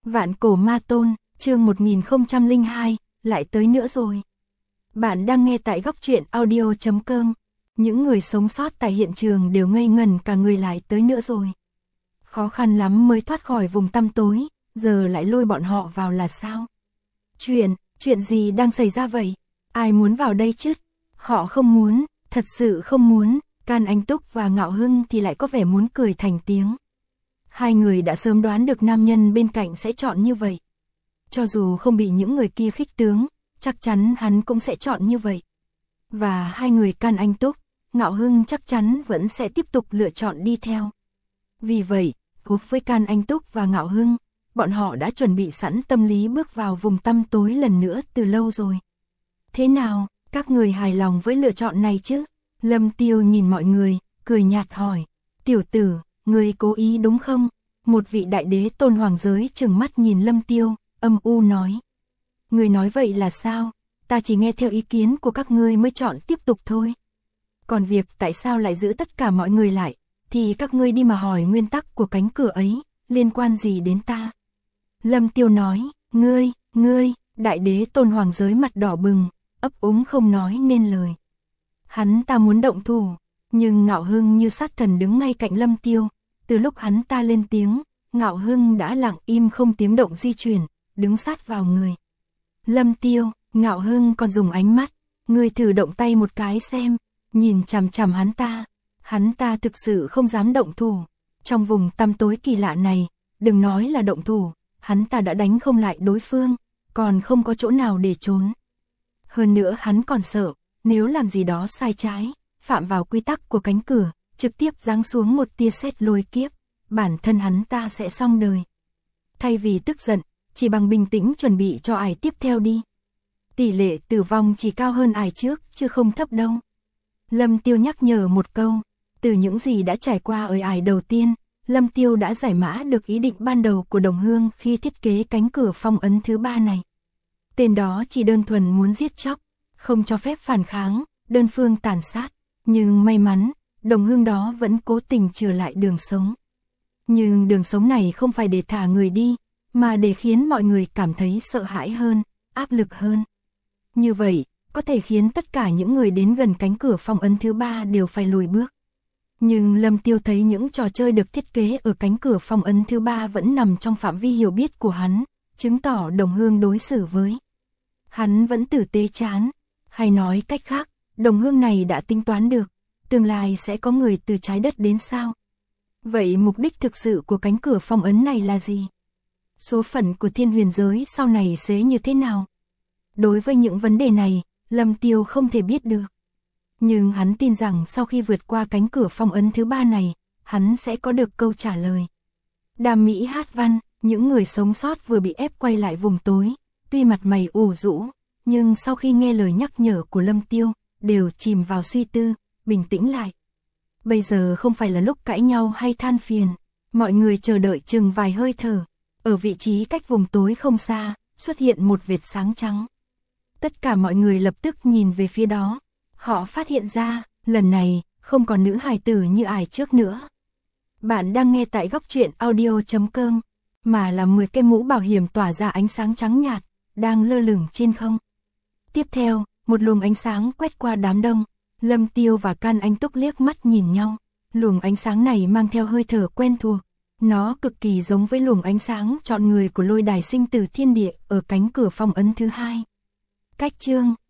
Vạn cổ ma tôn, chương 1002, lại tới nữa rồi. Bạn đang nghe tại góc truyện audio.com. Những người sống sót tại hiện trường đều ngây ngẩn cả người, lại tới nữa rồi. Khó khăn lắm mới thoát khỏi vùng tăm tối, giờ lại lôi bọn họ vào là sao? Chuyện gì đang xảy ra vậy? Ai muốn vào đây chứ? Họ không muốn, thật sự không muốn. Can Anh Túc và Ngạo Hưng thì lại có vẻ muốn cười thành tiếng. Hai người đã sớm đoán được nam nhân bên cạnh sẽ chọn như vậy. Cho dù không bị những người kia khích tướng, chắc chắn hắn cũng sẽ chọn như vậy. Và hai người Can Anh Túc, Ngạo Hưng chắc chắn vẫn sẽ tiếp tục lựa chọn đi theo. Vì vậy, cùng với Can Anh Túc và Ngạo Hưng, bọn họ đã chuẩn bị sẵn tâm lý bước vào vùng tăm tối lần nữa từ lâu rồi. Thế nào, các người hài lòng với lựa chọn này chứ? Lâm Tiêu nhìn mọi người, cười nhạt hỏi. Tiểu tử, người cố ý đúng không? Một vị đại đế tôn hoàng giới trừng mắt nhìn Lâm Tiêu, âm u nói. Người nói vậy là sao? Ta chỉ nghe theo ý kiến của các ngươi mới chọn tiếp tục thôi. Còn việc tại sao lại giữ tất cả mọi người lại, thì các ngươi đi mà hỏi nguyên tắc của cánh cửa ấy, liên quan gì đến ta? Lâm Tiêu nói, ngươi, đại đế tôn hoàng giới mặt đỏ bừng, ấp úng không nói nên lời. Hắn ta muốn động thủ, nhưng Ngạo Hưng như sát thần đứng ngay cạnh Lâm Tiêu. Từ lúc hắn ta lên tiếng, Ngạo Hưng đã lặng im không tiếng động di chuyển, đứng sát vào người. Lâm Tiêu, Ngạo Hưng còn dùng ánh mắt, ngươi thử động tay một cái xem, nhìn chằm chằm hắn ta thực sự không dám động thủ. Trong vùng tăm tối kỳ lạ này, đừng nói là động thủ, hắn ta đã đánh không lại đối phương, còn không có chỗ nào để trốn. Hơn nữa hắn còn sợ, nếu làm gì đó sai trái, phạm vào quy tắc của cánh cửa, trực tiếp giáng xuống một tia sét lôi kiếp, bản thân hắn ta sẽ xong đời. Thay vì tức giận, chỉ bằng bình tĩnh chuẩn bị cho ải tiếp theo đi. Tỷ lệ tử vong chỉ cao hơn ải trước, chứ không thấp đâu. Lâm Tiêu nhắc nhở một câu, từ những gì đã trải qua ở ải đầu tiên, Lâm Tiêu đã giải mã được ý định ban đầu của Đồng Hương khi thiết kế cánh cửa phong ấn thứ 3 này. Tên đó chỉ đơn thuần muốn giết chóc, không cho phép phản kháng, đơn phương tàn sát. Nhưng may mắn, Đồng Hương đó vẫn cố tình trở lại đường sống. Nhưng đường sống này không phải để thả người đi, mà để khiến mọi người cảm thấy sợ hãi hơn, áp lực hơn. Như vậy, có thể khiến tất cả những người đến gần cánh cửa phong ấn thứ 3 đều phải lùi bước. Nhưng Lâm Tiêu thấy những trò chơi được thiết kế ở cánh cửa phong ấn thứ 3 vẫn nằm trong phạm vi hiểu biết của hắn, chứng tỏ Đồng Hương đối xử với hắn vẫn tử tế chán. Hay nói cách khác, Đồng Hương này đã tính toán được, tương lai sẽ có người từ trái đất đến sao? Vậy mục đích thực sự của cánh cửa phong ấn này là gì? Số phận của thiên huyền giới sau này sẽ như thế nào? Đối với những vấn đề này, Lâm Tiêu không thể biết được. Nhưng hắn tin rằng sau khi vượt qua cánh cửa phong ấn thứ 3 này, hắn sẽ có được câu trả lời. Đàm Mỹ Hát Văn, những người sống sót vừa bị ép quay lại vùng tối, tuy mặt mày ủ rũ, nhưng sau khi nghe lời nhắc nhở của Lâm Tiêu, đều chìm vào suy tư, bình tĩnh lại. Bây giờ không phải là lúc cãi nhau hay than phiền, mọi người chờ đợi chừng vài hơi thở. Ở vị trí cách vùng tối không xa, xuất hiện một vệt sáng trắng. Tất cả mọi người lập tức nhìn về phía đó. Họ phát hiện ra, lần này, không còn nữ hài tử như ải trước nữa. Bạn đang nghe tại góc truyện audio.com, mà là 10 cái mũ bảo hiểm tỏa ra ánh sáng trắng nhạt, đang lơ lửng trên không. Tiếp theo, một luồng ánh sáng quét qua đám đông. Lâm Tiêu và Can Anh Túc liếc mắt nhìn nhau. Luồng ánh sáng này mang theo hơi thở quen thuộc. Nó cực kỳ giống với luồng ánh sáng chọn người của lôi đài sinh tử thiên địa ở cánh cửa phong ấn thứ 2. Cách chương